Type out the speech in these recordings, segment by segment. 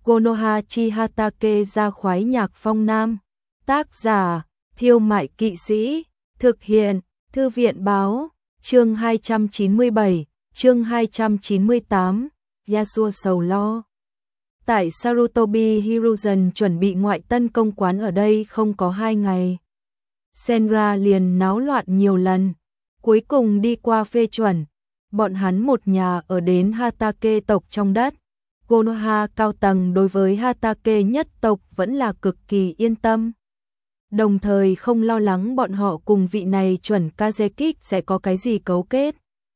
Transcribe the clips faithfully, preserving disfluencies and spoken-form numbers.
Konoha chi Hatake ra khoái nhạc phong nam. Tác giả, Thiêu Mại Kỵ Sĩ. Thực hiện, Thư viện báo. Chương hai trăm chín mươi bảy, chương hai trăm chín mươi tám, Yasuo sầu lo. Tại Sarutobi Hiruzen chuẩn bị ngoại tân công quán ở đây không có hai ngày. Senra liền náo loạn nhiều lần. Cuối cùng đi qua phê chuẩn. Bọn hắn một nhà ở đến Hatake tộc trong đất. Konoha cao tầng đối với Hatake nhất tộc vẫn là cực kỳ yên tâm. Đồng thời không lo lắng bọn họ cùng vị này chuẩn Kazekik sẽ có cái gì cấu kết.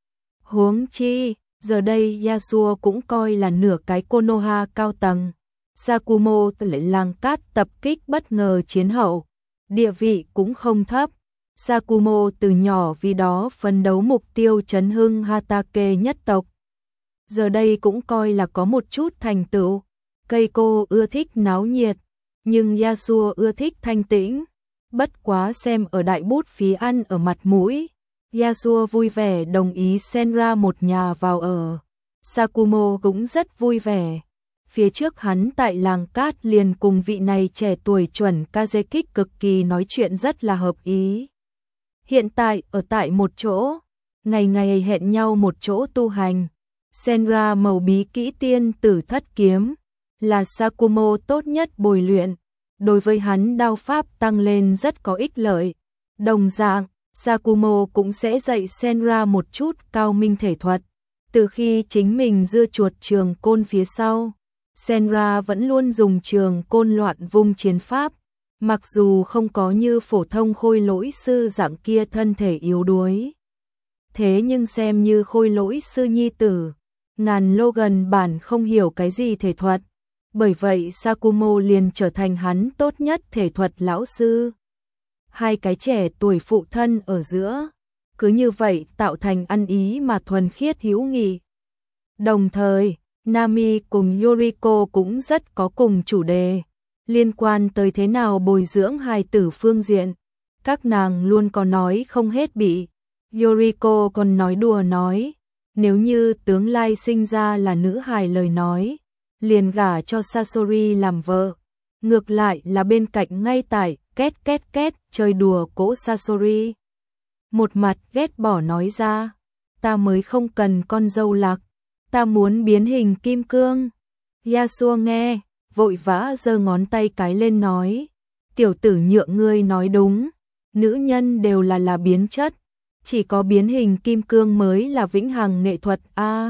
Huống chi, giờ đây Yasuo cũng coi là nửa cái Konoha cao tầng. Sakumo lại làng cát tập kích bất ngờ chiến hậu. Địa vị cũng không thấp. Sakumo từ nhỏ vì đó phấn đấu mục tiêu trấn hưng Hatake nhất tộc. Giờ đây cũng coi là có một chút thành tựu. Keiko ưa thích náo nhiệt, nhưng Yasuo ưa thích thanh tĩnh. Bất quá xem ở đại bút phí ăn ở mặt mũi. Yasuo vui vẻ đồng ý Senra một nhà vào ở. Sakumo cũng rất vui vẻ. Phía trước hắn tại làng cát liền cùng vị này trẻ tuổi chuẩn Kazekik cực kỳ nói chuyện rất là hợp ý. Hiện tại ở tại một chỗ, ngày ngày hẹn nhau một chỗ tu hành. Senra màu bí kỹ tiên tử thất kiếm, là Sakumo tốt nhất bồi luyện. Đối với hắn đao pháp tăng lên rất có ích lợi. Đồng dạng, Sakumo cũng sẽ dạy Senra một chút cao minh thể thuật. Từ khi chính mình dưa chuột trường côn phía sau, Senra vẫn luôn dùng trường côn loạn vung chiến pháp. Mặc dù không có như phổ thông khôi lỗi sư dạng kia thân thể yếu đuối. Thế nhưng xem như khôi lỗi sư nhi tử, ngàn Logan bản không hiểu cái gì thể thuật. Bởi vậy Sakumo liền trở thành hắn tốt nhất thể thuật lão sư. Hai cái trẻ tuổi phụ thân ở giữa, cứ như vậy tạo thành ăn ý mà thuần khiết hữu nghị. Đồng thời, Nami cùng Yoriko cũng rất có cùng chủ đề, liên quan tới thế nào bồi dưỡng hài tử phương diện. Các nàng luôn có nói không hết bị. Yoriko còn nói đùa nói, nếu như tướng lai sinh ra là nữ hài lời nói, liền gả cho Sasori làm vợ. Ngược lại là bên cạnh ngay tại két két két chơi đùa cỗ Sasori. Một mặt ghét bỏ nói ra, ta mới không cần con dâu lạc, ta muốn biến hình kim cương. Yasuo nghe, vội vã giơ ngón tay cái lên nói, tiểu tử nhượng ngươi nói đúng, nữ nhân đều là là biến chất, chỉ có biến hình kim cương mới là vĩnh hằng nghệ thuật a. À,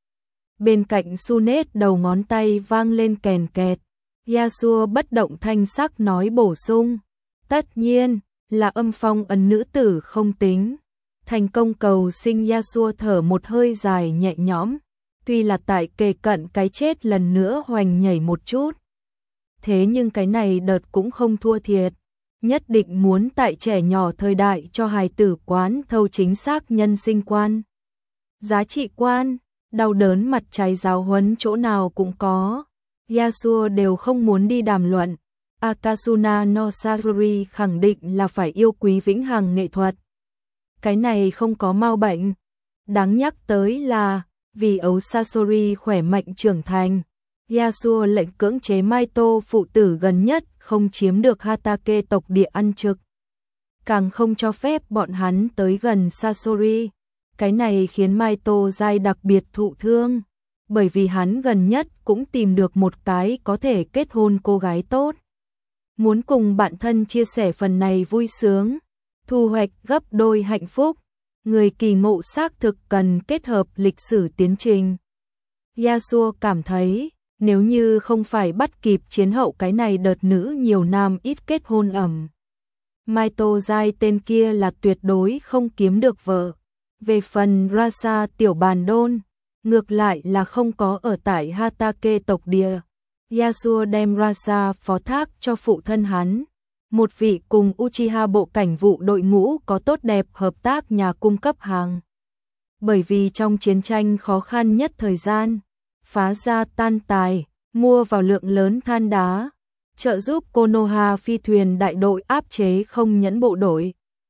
bên cạnh Sunet đầu ngón tay vang lên kèn kẹt. Yasuo bất động thanh sắc nói bổ sung, tất nhiên là âm phong ấn nữ tử không tính. Thành công cầu sinh Yasuo thở một hơi dài nhẹ nhõm, tuy là tại kề cận cái chết lần nữa hoành nhảy một chút. Thế nhưng cái này đợt cũng không thua thiệt, nhất định muốn tại trẻ nhỏ thời đại cho hài tử quán thâu chính xác nhân sinh quan. Giá trị quan, đau đớn mặt cháy giáo huấn chỗ nào cũng có. Yasuo đều không muốn đi đàm luận. Akasuna no Saruri khẳng định là phải yêu quý vĩnh hằng nghệ thuật. Cái này không có mau bệnh. Đáng nhắc tới là, vì ấu Sasori khỏe mạnh trưởng thành, Yasuo lệnh cưỡng chế Maito phụ tử gần nhất không chiếm được Hatake tộc địa ăn trực. Càng không cho phép bọn hắn tới gần Sasori. Cái này khiến Maito dai đặc biệt thụ thương. Bởi vì hắn gần nhất cũng tìm được một cái có thể kết hôn cô gái tốt. Muốn cùng bạn thân chia sẻ phần này vui sướng, thu hoạch gấp đôi hạnh phúc. Người kỳ ngộ xác thực cần kết hợp lịch sử tiến trình. Yasuo cảm thấy, nếu như không phải bắt kịp chiến hậu cái này đợt nữ nhiều nam ít kết hôn ẩm, Maito dai tên kia là tuyệt đối không kiếm được vợ. Về phần Rasa tiểu bàn đôn, ngược lại là không có ở tại Hatake tộc địa. Yasuo đem Rasa phó thác cho phụ thân hắn, một vị cùng Uchiha bộ cảnh vụ đội ngũ có tốt đẹp hợp tác nhà cung cấp hàng. Bởi vì trong chiến tranh khó khăn nhất thời gian, phá ra tan tài, mua vào lượng lớn than đá, trợ giúp Konoha phi thuyền đại đội áp chế không nhẫn bộ đội.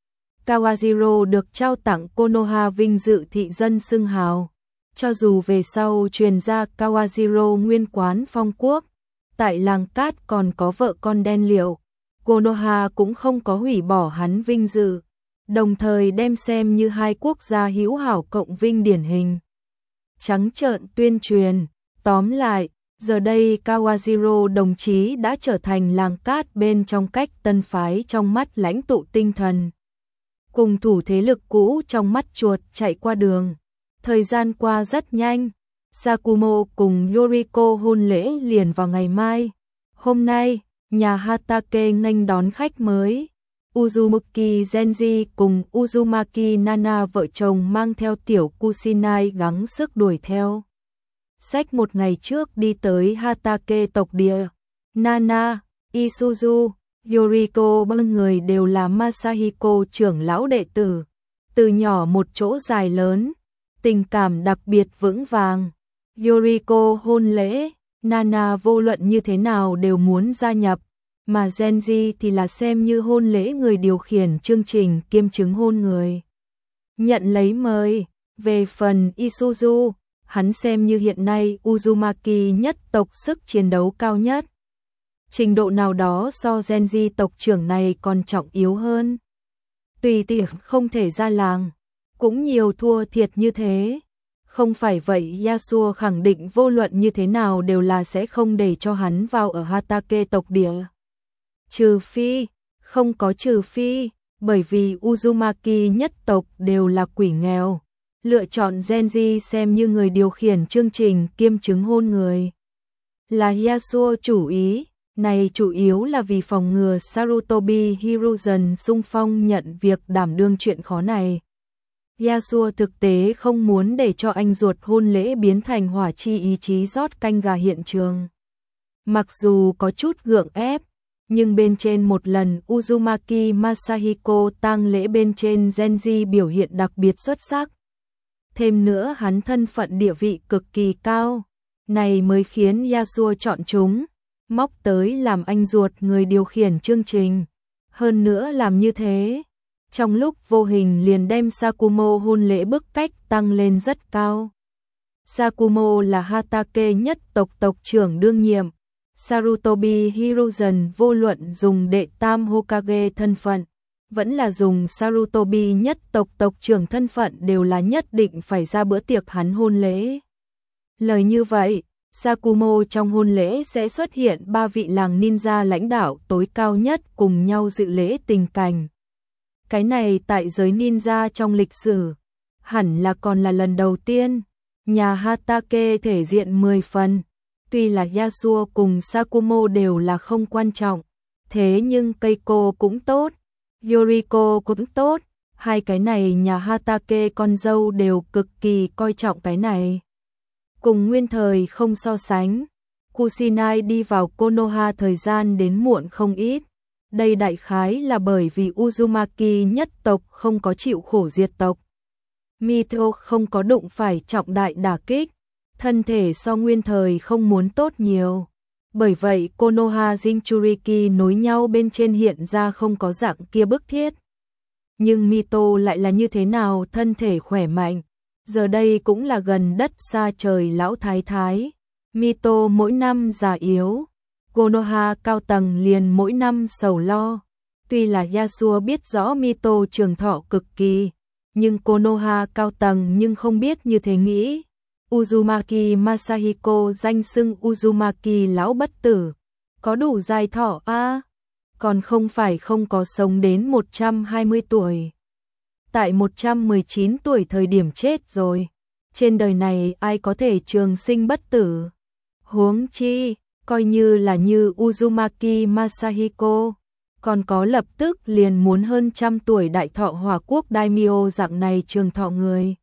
Kawajiro được trao tặng Konoha vinh dự thị dân xưng hào. Cho dù về sau truyền ra Kawajiro nguyên quán phong quốc, tại làng cát còn có vợ con đen liệu, Konoha cũng không có hủy bỏ hắn vinh dự, đồng thời đem xem như hai quốc gia hữu hảo cộng vinh điển hình. Trắng trợn tuyên truyền, tóm lại, giờ đây Kawajiro đồng chí đã trở thành làng cát bên trong cách tân phái trong mắt lãnh tụ tinh thần. Cùng thủ thế lực cũ trong mắt chuột chạy qua đường. Thời gian qua rất nhanh, Sakumo cùng Yoriko hôn lễ liền vào ngày mai. Hôm nay, nhà Hatake nghênh đón khách mới. Uzumaki Genji cùng Uzumaki Nana vợ chồng mang theo tiểu Kusinai gắng sức đuổi theo. Sách một ngày trước đi tới Hatake tộc địa. Nana, Isuzu, Yoriko ba người đều là Masahiko trưởng lão đệ tử. Từ nhỏ một chỗ dài lớn, tình cảm đặc biệt vững vàng. Yoriko hôn lễ, Nana vô luận như thế nào đều muốn gia nhập, mà Genji thì là xem như hôn lễ người điều khiển chương trình kiêm chứng hôn người. Nhận lấy mời, về phần Isuzu, hắn xem như hiện nay Uzumaki nhất tộc sức chiến đấu cao nhất. Trình độ nào đó so Genji tộc trưởng này còn trọng yếu hơn. Tùy tiệc không thể ra làng, cũng nhiều thua thiệt như thế. Không phải vậy Yasuo khẳng định vô luận như thế nào đều là sẽ không để cho hắn vào ở Hatake tộc địa. Trừ phi, không có trừ phi, bởi vì Uzumaki nhất tộc đều là quỷ nghèo. Lựa chọn Genji xem như người điều khiển chương trình kiêm chứng hôn người. Là Yasuo chủ ý, này chủ yếu là vì phòng ngừa Sarutobi Hiruzen xung phong nhận việc đảm đương chuyện khó này. Yasuo thực tế không muốn để cho anh ruột hôn lễ biến thành hỏa chi ý chí rót canh gà hiện trường. Mặc dù có chút gượng ép, nhưng bên trên một lần Uzumaki Masahiko tang lễ bên trên Genji biểu hiện đặc biệt xuất sắc. Thêm nữa hắn thân phận địa vị cực kỳ cao, này mới khiến Yasuo chọn chúng, móc tới làm anh ruột người điều khiển chương trình. Hơn nữa làm như thế, trong lúc vô hình liền đem Sakumo hôn lễ bức cách tăng lên rất cao. Sakumo là Hatake nhất tộc tộc trưởng đương nhiệm. Sarutobi Hiruzen vô luận dùng đệ tam Hokage thân phận, vẫn là dùng Sarutobi nhất tộc tộc trưởng thân phận đều là nhất định phải ra bữa tiệc hắn hôn lễ. Lời như vậy, Sakumo trong hôn lễ sẽ xuất hiện ba vị làng ninja lãnh đạo tối cao nhất cùng nhau dự lễ tình cảnh. Cái này tại giới ninja trong lịch sử, hẳn là còn là lần đầu tiên. Nhà Hatake thể diện mười phần. Tuy là Yasuo cùng Sakumo đều là không quan trọng, thế nhưng Keiko cũng tốt, Yoriko cũng tốt, hai cái này nhà Hatake con dâu đều cực kỳ coi trọng cái này. Cùng nguyên thời không so sánh, Kusinai đi vào Konoha thời gian đến muộn không ít. Đây đại khái là bởi vì Uzumaki nhất tộc không có chịu khổ diệt tộc. Mito không có đụng phải trọng đại đả kích, thân thể so nguyên thời không muốn tốt nhiều. Bởi vậy Konoha Jinchuriki nối nhau bên trên hiện ra không có dạng kia bức thiết. Nhưng Mito lại là như thế nào thân thể khỏe mạnh, giờ đây cũng là gần đất xa trời lão thái thái. Mito mỗi năm già yếu, Konoha cao tầng liền mỗi năm sầu lo. Tuy là Yasuo biết rõ Mito trường thọ cực kỳ, nhưng Konoha cao tầng nhưng không biết như thế nghĩ. Uzumaki Masahiko danh xưng Uzumaki lão bất tử, có đủ dài thọ a, à? Còn không phải không có sống đến một trăm hai mươi tuổi. Tại một trăm mười chín tuổi thời điểm chết rồi. Trên đời này ai có thể trường sinh bất tử? Huống chi, coi như là như Uzumaki Masahiko, còn có lập tức liền muốn hơn trăm tuổi đại thọ Hỏa Quốc Daimyo dạng này trường thọ người.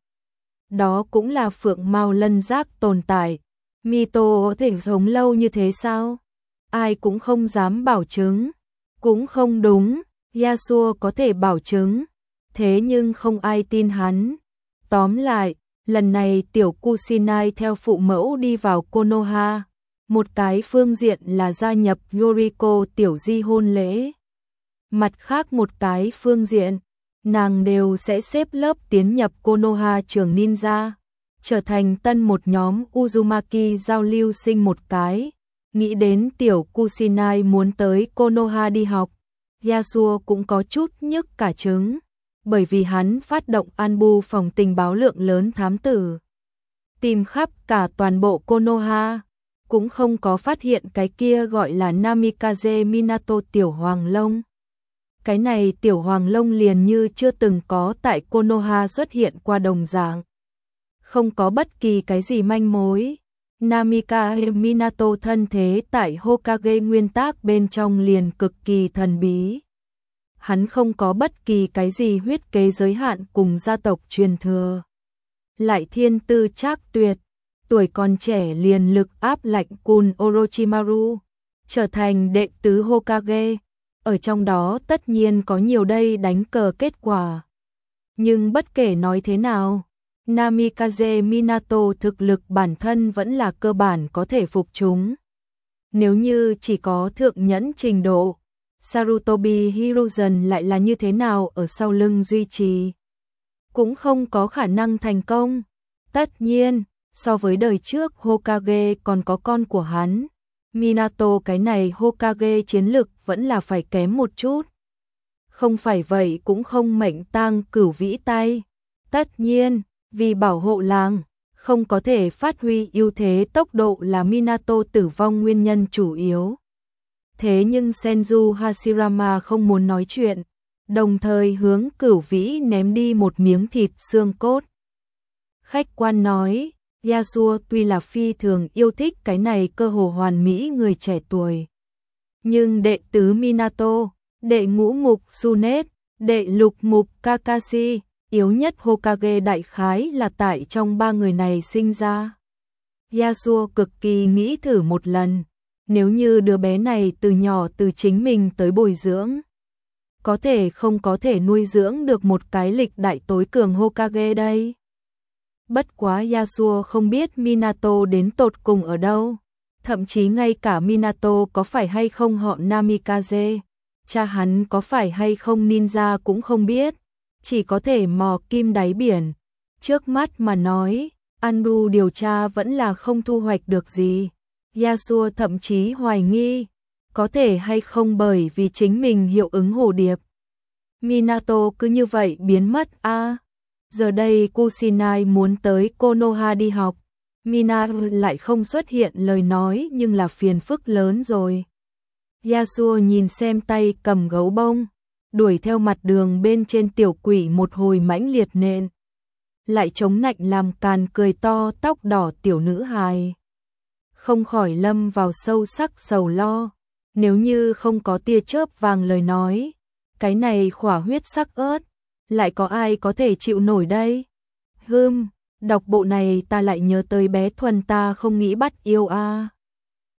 Đó cũng là phượng mao lân giác tồn tại. Mito có thể sống lâu như thế sao? Ai cũng không dám bảo chứng. Cũng không đúng, Yasuo có thể bảo chứng. Thế nhưng không ai tin hắn. Tóm lại, lần này tiểu Kusinai theo phụ mẫu đi vào Konoha. Một cái phương diện là gia nhập Yoriko tiểu di hôn lễ. Mặt khác một cái phương diện, nàng đều sẽ xếp lớp tiến nhập Konoha trường ninja, trở thành tân một nhóm Uzumaki giao lưu sinh một cái. Nghĩ đến tiểu Kusinai muốn tới Konoha đi học, Yasuo cũng có chút nhức cả trứng, bởi vì hắn phát động Anbu phòng tình báo lượng lớn thám tử. Tìm khắp cả toàn bộ Konoha, cũng không có phát hiện cái kia gọi là Namikaze Minato tiểu hoàng long. Cái này tiểu hoàng long liền như chưa từng có tại Konoha xuất hiện qua đồng dạng. Không có bất kỳ cái gì manh mối. Namikaze Minato thân thế tại Hokage nguyên tác bên trong liền cực kỳ thần bí. Hắn không có bất kỳ cái gì huyết kế giới hạn cùng gia tộc truyền thừa. Lại thiên tư trác tuyệt, tuổi còn trẻ liền lực áp lạnh Kun Orochimaru, trở thành đệ tứ Hokage. Ở trong đó tất nhiên có nhiều đây đánh cờ kết quả. Nhưng bất kể nói thế nào, Namikaze Minato thực lực bản thân vẫn là cơ bản có thể phục chúng. Nếu như chỉ có thượng nhẫn trình độ, Sarutobi Hiruzen lại là như thế nào ở sau lưng duy trì, cũng không có khả năng thành công. Tất nhiên, so với đời trước Hokage còn có con của hắn, Minato cái này Hokage chiến lực vẫn là phải kém một chút. Không phải vậy cũng không mệnh tang cửu vĩ tay. Tất nhiên, vì bảo hộ làng, không có thể phát huy ưu thế tốc độ là Minato tử vong nguyên nhân chủ yếu. Thế nhưng Senju Hashirama không muốn nói chuyện, đồng thời hướng cửu vĩ ném đi một miếng thịt xương cốt. Khách quan nói, Yasuo tuy là phi thường yêu thích cái này cơ hồ hoàn mỹ người trẻ tuổi. Nhưng đệ tứ Minato, đệ ngũ mục Tsunade, đệ lục mục Kakashi, yếu nhất Hokage đại khái là tại trong ba người này sinh ra. Yasuo cực kỳ nghĩ thử một lần, nếu như đứa bé này từ nhỏ từ chính mình tới bồi dưỡng, có thể không có thể nuôi dưỡng được một cái lịch đại tối cường Hokage đây. Bất quá Yasuo không biết Minato đến tột cùng ở đâu, thậm chí ngay cả Minato có phải hay không họ Namikaze, cha hắn có phải hay không ninja cũng không biết, chỉ có thể mò kim đáy biển. Trước mắt mà nói, Anbu điều tra vẫn là không thu hoạch được gì. Yasuo thậm chí hoài nghi, có thể hay không bởi vì chính mình hiệu ứng hồ điệp, Minato cứ như vậy biến mất a. À, giờ đây Kusinai muốn tới Konoha đi học, Minato lại không xuất hiện lời nói nhưng là phiền phức lớn rồi. Yasuo nhìn xem tay cầm gấu bông, đuổi theo mặt đường bên trên tiểu quỷ một hồi mãnh liệt nện. Lại chống nạnh làm càn cười to tóc đỏ tiểu nữ hài. Không khỏi lâm vào sâu sắc sầu lo, nếu như không có tia chớp vàng lời nói, cái này khỏa huyết sắc ớt, lại có ai có thể chịu nổi đây? Hừm, đọc bộ này ta lại nhớ tới bé Thuần ta không nghĩ bắt yêu a. À.